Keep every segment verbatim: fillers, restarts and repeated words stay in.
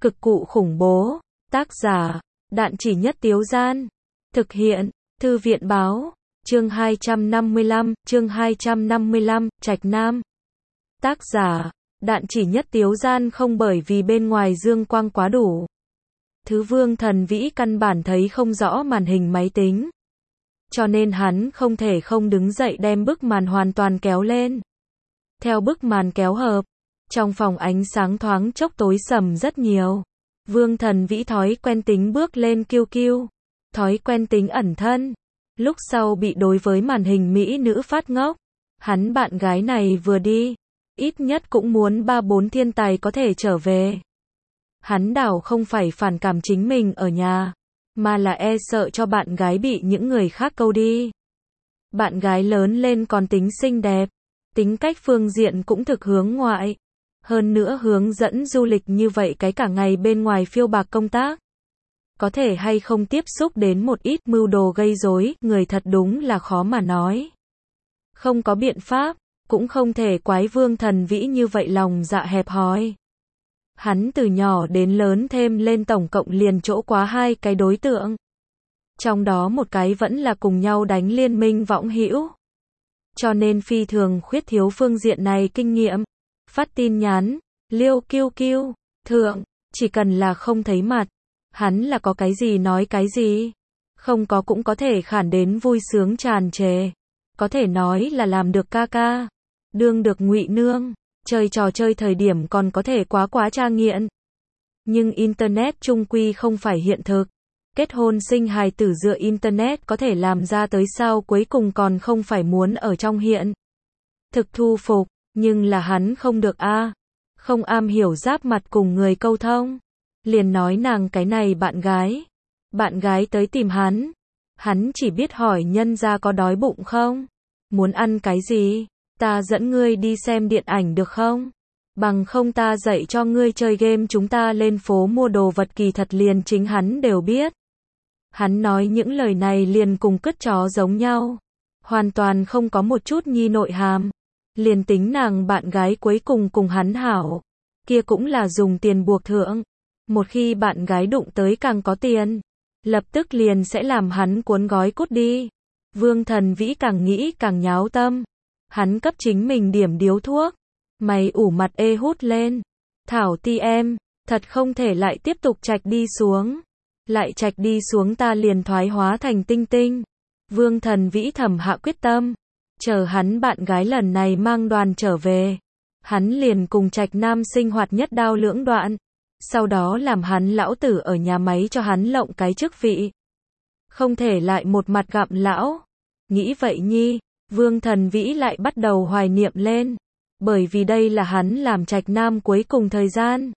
Cực cụ khủng bố. Tác giả, Đạn Chỉ Nhất Tiếu Gian. Thực hiện, Thư viện Báo. Chương hai trăm năm mươi lăm, chương hai trăm năm mươi lăm, Trạch Nam. Tác giả, Đạn Chỉ Nhất Tiếu Gian. Không bởi vì bên ngoài dương quang quá đủ. Thứ Vương Thần Vĩ căn bản thấy không rõ màn hình máy tính. Cho nên hắn không thể không đứng dậy đem bức màn hoàn toàn kéo lên. Theo bức màn kéo hợp, trong phòng ánh sáng thoáng chốc tối sầm rất nhiều. Vương Thần Vĩ thói quen tính bước lên kiêu kiêu, thói quen tính ẩn thân. Lúc sau bị đối với màn hình mỹ nữ phát ngốc. Hắn bạn gái này vừa đi, ít nhất cũng muốn ba bốn thiên tài có thể trở về. Hắn đảo không phải phản cảm chính mình ở nhà, mà là e sợ cho bạn gái bị những người khác câu đi. Bạn gái lớn lên còn tính xinh đẹp, tính cách phương diện cũng thực hướng ngoại. Hơn nữa hướng dẫn du lịch như vậy cái cả ngày bên ngoài phiêu bạc công tác. Có thể hay không tiếp xúc đến một ít mưu đồ gây rối, người thật đúng là khó mà nói. Không có biện pháp, cũng không thể quái Vương Thần Vĩ như vậy lòng dạ hẹp hòi. Hắn từ nhỏ đến lớn thêm lên tổng cộng liền chỗ quá hai cái đối tượng. Trong đó một cái vẫn là cùng nhau đánh liên minh võng hữu. Cho nên phi thường khuyết thiếu phương diện này kinh nghiệm. Phát tin nhắn, liêu kiêu kiêu, thượng, chỉ cần là không thấy mặt, hắn là có cái gì nói cái gì. Không có cũng có thể khản đến vui sướng tràn trề. Có thể nói là làm được ca ca, đương được ngụy nương, chơi trò chơi thời điểm còn có thể quá quá tra nghiện. Nhưng Internet chung quy không phải hiện thực. Kết hôn sinh hài tử dựa Internet có thể làm ra tới sao cuối cùng còn không phải muốn ở trong hiện thực thu phục. Nhưng là hắn không được a, à. Không am hiểu giáp mặt cùng người câu thông. Liền nói nàng cái này bạn gái. Bạn gái tới tìm hắn. Hắn chỉ biết hỏi nhân gia có đói bụng không? Muốn ăn cái gì? Ta dẫn ngươi đi xem điện ảnh được không? Bằng không ta dạy cho ngươi chơi game, chúng ta lên phố mua đồ vật. Kỳ thật liền chính hắn đều biết. Hắn nói những lời này liền cùng cứt chó giống nhau. Hoàn toàn không có một chút nhi nội hàm. Liền tính nàng bạn gái cuối cùng cùng hắn hảo, kia cũng là dùng tiền buộc thượng. Một khi bạn gái đụng tới càng có tiền, lập tức liền sẽ làm hắn cuốn gói cút đi. Vương Thần Vĩ càng nghĩ càng nháo tâm. Hắn cấp chính mình điểm điếu thuốc. Mày ủ mặt ê hút lên. Thảo ti em, thật không thể lại tiếp tục trạch đi xuống. Lại trạch đi xuống ta liền thoái hóa thành tinh tinh. Vương Thần Vĩ thầm hạ quyết tâm. Chờ hắn bạn gái lần này mang đoàn trở về, hắn liền cùng Trạch Nam sinh hoạt nhất đao lưỡng đoạn. Sau đó làm hắn lão tử ở nhà máy cho hắn lộng cái chức vị. Không thể lại một mặt gặm lão. Nghĩ vậy nhi, Vương Thần Vĩ lại bắt đầu hoài niệm lên. Bởi vì đây là hắn làm Trạch Nam cuối cùng thời gian.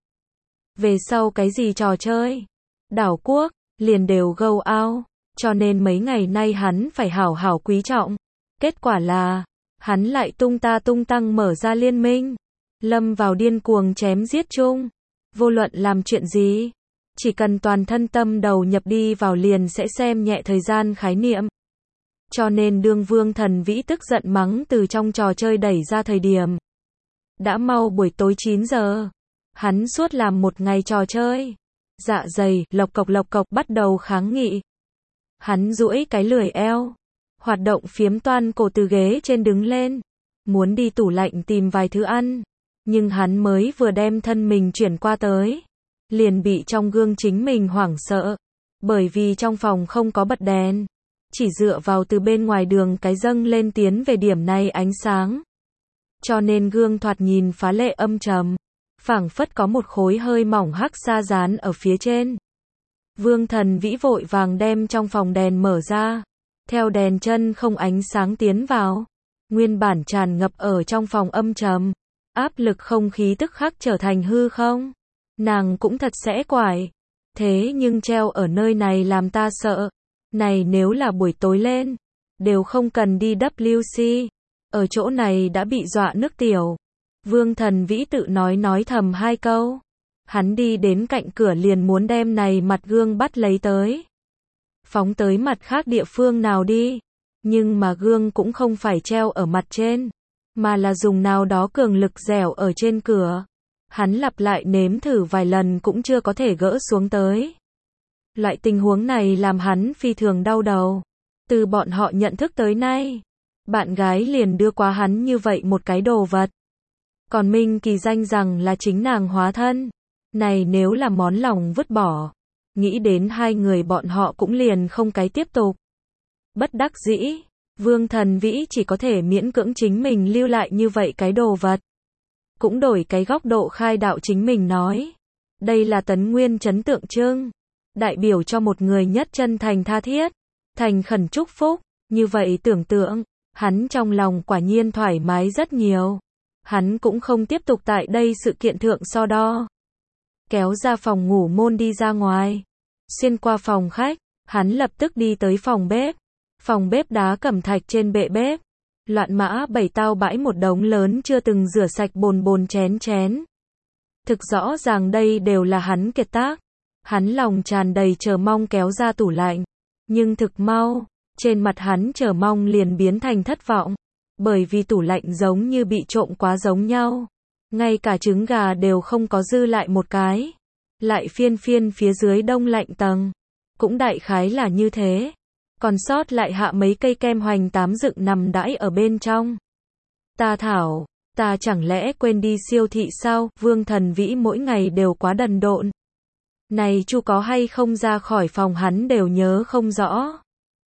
Về sau cái gì trò chơi, đảo quốc, liền đều go out. Cho nên mấy ngày nay hắn phải hảo hảo quý trọng. Kết quả là, hắn lại tung ta tung tăng mở ra liên minh. Lâm vào điên cuồng chém giết chung. Vô luận làm chuyện gì, chỉ cần toàn thân tâm đầu nhập đi vào liền sẽ xem nhẹ thời gian khái niệm. Cho nên đương Vương Thần Vĩ tức giận mắng từ trong trò chơi đẩy ra thời điểm. Đã mau buổi tối chín giờ. Hắn suốt làm một ngày trò chơi. Dạ dày, lộc cộc lộc cộc bắt đầu kháng nghị. Hắn duỗi cái lười eo. Hoạt động phiếm toan cổ từ ghế trên đứng lên. Muốn đi tủ lạnh tìm vài thứ ăn. Nhưng hắn mới vừa đem thân mình chuyển qua tới. Liền bị trong gương chính mình hoảng sợ. Bởi vì trong phòng không có bật đèn. Chỉ dựa vào từ bên ngoài đường cái dâng lên tiến về điểm này ánh sáng. Cho nên gương thoạt nhìn phá lệ âm trầm. Phảng phất có một khối hơi mỏng hắc sa dán ở phía trên. Vương Thần Vĩ vội vàng đem trong phòng đèn mở ra. Theo đèn chân không ánh sáng tiến vào. Nguyên bản tràn ngập ở trong phòng âm trầm. Áp lực không khí tức khắc trở thành hư không. Nàng cũng thật sẽ quải. Thế nhưng treo ở nơi này làm ta sợ. Này nếu là buổi tối lên, đều không cần đi W C. Ở chỗ này đã bị dọa nước tiểu. Vương Thần Vĩ tự nói nói thầm hai câu. Hắn đi đến cạnh cửa liền muốn đem này mặt gương bắt lấy tới. Phóng tới mặt khác địa phương nào đi. Nhưng mà gương cũng không phải treo ở mặt trên, mà là dùng nào đó cường lực dẻo ở trên cửa. Hắn lặp lại nếm thử vài lần cũng chưa có thể gỡ xuống tới. Loại tình huống này làm hắn phi thường đau đầu. Từ bọn họ nhận thức tới nay, bạn gái liền đưa qua hắn như vậy một cái đồ vật. Còn Minh Kỳ danh rằng là chính nàng hóa thân. Này nếu là món lòng vứt bỏ, nghĩ đến hai người bọn họ cũng liền không cái tiếp tục. Bất đắc dĩ, Vương Thần Vĩ chỉ có thể miễn cưỡng chính mình lưu lại như vậy cái đồ vật. Cũng đổi cái góc độ khai đạo chính mình nói. Đây là tấn nguyên trấn tượng trưng, đại biểu cho một người nhất chân thành tha thiết, thành khẩn chúc phúc. Như vậy tưởng tượng, hắn trong lòng quả nhiên thoải mái rất nhiều. Hắn cũng không tiếp tục tại đây sự kiện thượng so đo. Kéo ra phòng ngủ môn đi ra ngoài. Xuyên qua phòng khách, hắn lập tức đi tới phòng bếp. Phòng bếp đá cẩm thạch trên bệ bếp. Loạn mã bảy tao bãi một đống lớn chưa từng rửa sạch bồn bồn chén chén. Thực rõ ràng đây đều là hắn kiệt tác. Hắn lòng tràn đầy chờ mong kéo ra tủ lạnh. Nhưng thực mau, trên mặt hắn chờ mong liền biến thành thất vọng. Bởi vì tủ lạnh giống như bị trộm quá giống nhau. Ngay cả trứng gà đều không có dư lại một cái. Lại phiên phiên phía dưới đông lạnh tầng. Cũng đại khái là như thế. Còn sót lại hạ mấy cây kem hoành tám dựng nằm đãi ở bên trong. Ta thảo, ta chẳng lẽ quên đi siêu thị sao? Vương Thần Vĩ mỗi ngày đều quá đần độn. Này chu có hay không ra khỏi phòng hắn đều nhớ không rõ.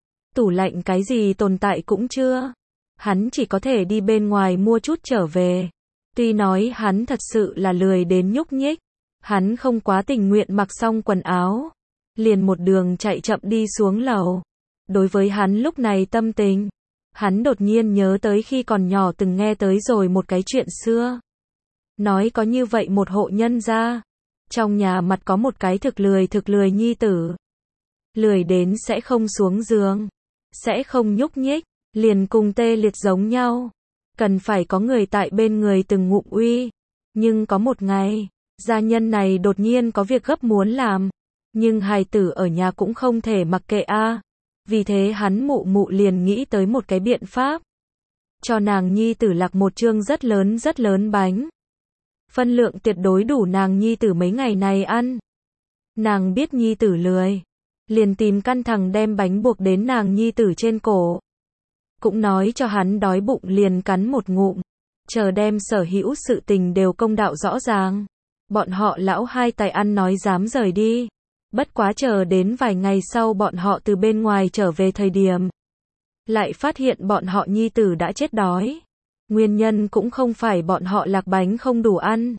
Tủ lạnh cái gì tồn tại cũng chưa. Hắn chỉ có thể đi bên ngoài mua chút trở về. Tuy nói hắn thật sự là lười đến nhúc nhích. Hắn không quá tình nguyện mặc xong quần áo. Liền một đường chạy chậm đi xuống lầu. Đối với hắn lúc này tâm tình, hắn đột nhiên nhớ tới khi còn nhỏ từng nghe tới rồi một cái chuyện xưa. Nói có như vậy một hộ nhân gia. Trong nhà mặt có một cái thực lười thực lười nhi tử. Lười đến sẽ không xuống giường. Sẽ không nhúc nhích. Liền cùng tê liệt giống nhau. Cần phải có người tại bên người từng ngụm uy. Nhưng có một ngày, gia nhân này đột nhiên có việc gấp muốn làm. Nhưng hài tử ở nhà cũng không thể mặc kệ a. Vì thế hắn mụ mụ liền nghĩ tới một cái biện pháp. Cho nàng nhi tử lạc một chương rất lớn rất lớn bánh. Phân lượng tuyệt đối đủ nàng nhi tử mấy ngày này ăn. Nàng biết nhi tử lười. Liền tìm căn thằng đem bánh buộc đến nàng nhi tử trên cổ. Cũng nói cho hắn đói bụng liền cắn một ngụm. Chờ đem sở hữu sự tình đều công đạo rõ ràng. Bọn họ lão hai tài ăn nói dám rời đi. Bất quá chờ đến vài ngày sau bọn họ từ bên ngoài trở về thời điểm. Lại phát hiện bọn họ nhi tử đã chết đói. Nguyên nhân cũng không phải bọn họ lạc bánh không đủ ăn.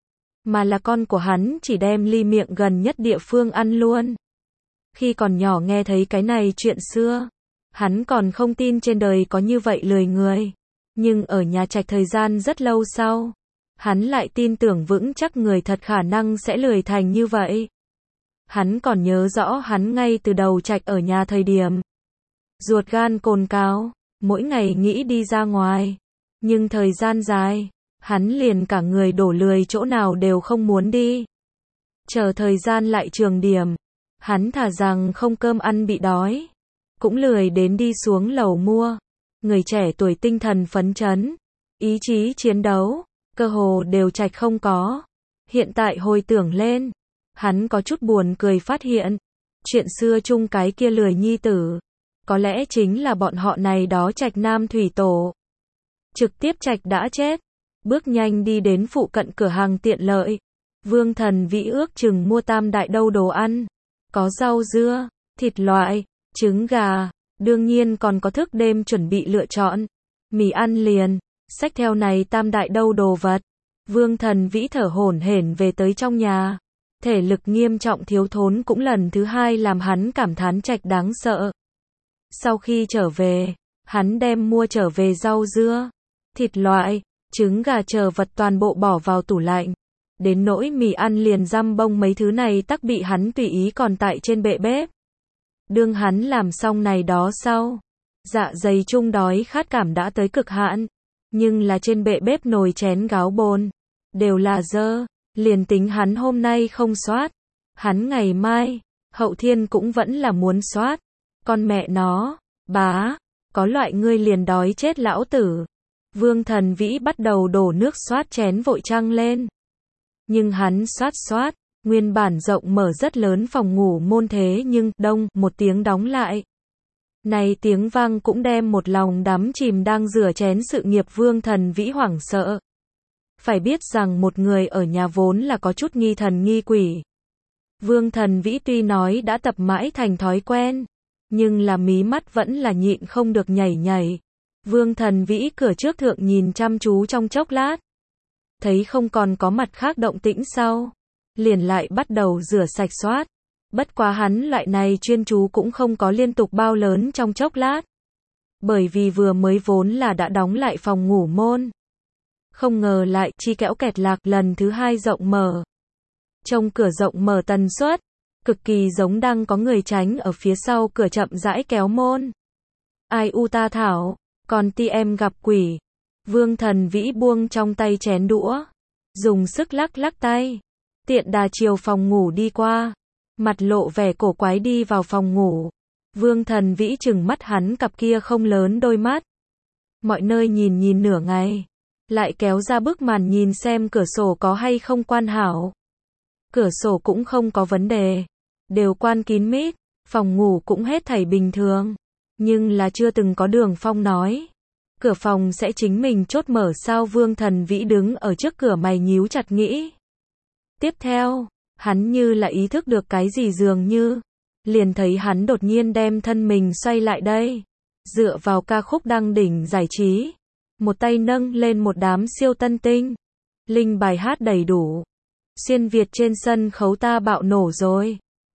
Mà là con của hắn chỉ đem ly miệng gần nhất địa phương ăn luôn. Khi còn nhỏ nghe thấy cái này chuyện xưa. Hắn còn không tin trên đời có như vậy lười người. Nhưng ở nhà trạch thời gian rất lâu sau. Hắn lại tin tưởng vững chắc người thật khả năng sẽ lười thành như vậy. Hắn còn nhớ rõ hắn ngay từ đầu trạch ở nhà thời điểm. Ruột gan cồn cào, mỗi ngày nghĩ đi ra ngoài. Nhưng thời gian dài, hắn liền cả người đổ lười chỗ nào đều không muốn đi. Chờ thời gian lại trường điểm. Hắn thà rằng không cơm ăn bị đói. Cũng lười đến đi xuống lầu mua. Người trẻ tuổi tinh thần phấn chấn. Ý chí chiến đấu, cơ hồ đều trạch không có. Hiện tại hồi tưởng lên. Hắn có chút buồn cười phát hiện. Chuyện xưa chung cái kia lười nhi tử. Có lẽ chính là bọn họ này đó trạch nam thủy tổ. Trực tiếp trạch đã chết. Bước nhanh đi đến phụ cận cửa hàng tiện lợi. Vương Thần Vĩ ước chừng mua tam đại đâu đồ ăn. Có rau dưa, thịt loại, trứng gà. Đương nhiên còn có thức đêm chuẩn bị lựa chọn. Mì ăn liền. Xách theo này tam đại đâu đồ vật. Vương Thần Vĩ thở hổn hển về tới trong nhà. Thể lực nghiêm trọng thiếu thốn cũng lần thứ hai làm hắn cảm thán trạch đáng sợ. Sau khi trở về, hắn đem mua trở về rau dưa, thịt loại, trứng gà chờ vật toàn bộ bỏ vào tủ lạnh. Đến nỗi mì ăn liền răm bông mấy thứ này tắc bị hắn tùy ý còn tại trên bệ bếp. Đương hắn làm xong này đó sau, dạ dày chung đói khát cảm đã tới cực hạn. Nhưng là trên bệ bếp nồi chén gáo bồn, đều là dơ. Liền tính hắn hôm nay không soát, hắn ngày mai, hậu thiên cũng vẫn là muốn soát. Con mẹ nó, bá, có loại ngươi liền đói chết lão tử. Vương Thần Vĩ bắt đầu đổ nước soát chén vội trăng lên. Nhưng hắn xoát xoát, nguyên bản rộng mở rất lớn phòng ngủ môn thế nhưng, đông, một tiếng đóng lại. Này tiếng vang cũng đem một lòng đắm chìm đang rửa chén sự nghiệp Vương Thần Vĩ hoảng sợ. Phải biết rằng một người ở nhà vốn là có chút nghi thần nghi quỷ. Vương Thần Vĩ tuy nói đã tập mãi thành thói quen, nhưng là mí mắt vẫn là nhịn không được nhảy nhảy. Vương Thần Vĩ cửa trước thượng nhìn chăm chú trong chốc lát. Thấy không còn có mặt khác động tĩnh sau. Liền lại bắt đầu rửa sạch xoát. Bất quá hắn loại này chuyên chú cũng không có liên tục bao lớn trong chốc lát. Bởi vì vừa mới vốn là đã đóng lại phòng ngủ môn. Không ngờ lại chi kẽo kẹt lạc lần thứ hai rộng mở. Trong cửa rộng mở tần suất, cực kỳ giống đang có người tránh ở phía sau cửa chậm rãi kéo môn. Ai u ta thảo, còn ti em gặp quỷ. Vương Thần Vĩ buông trong tay chén đũa, dùng sức lắc lắc tay, tiện đà chiều phòng ngủ đi qua, mặt lộ vẻ cổ quái đi vào phòng ngủ. Vương Thần Vĩ chừng mắt hắn cặp kia không lớn đôi mắt. Mọi nơi nhìn nhìn nửa ngày, lại kéo ra bức màn nhìn xem cửa sổ có hay không quan hảo. Cửa sổ cũng không có vấn đề, đều quan kín mít, phòng ngủ cũng hết thảy bình thường, nhưng là chưa từng có Đường Phong nói cửa phòng sẽ chính mình chốt mở sao. Vương Thần Vĩ đứng ở trước cửa mày nhíu chặt nghĩ. Tiếp theo, hắn như là ý thức được cái gì dường như, liền thấy hắn đột nhiên đem thân mình xoay lại đây, dựa vào ca khúc đăng đỉnh giải trí, một tay nâng lên một đám siêu tân tinh, linh bài hát đầy đủ. Xuyên Việt trên sân khấu ta bạo nổ rồi.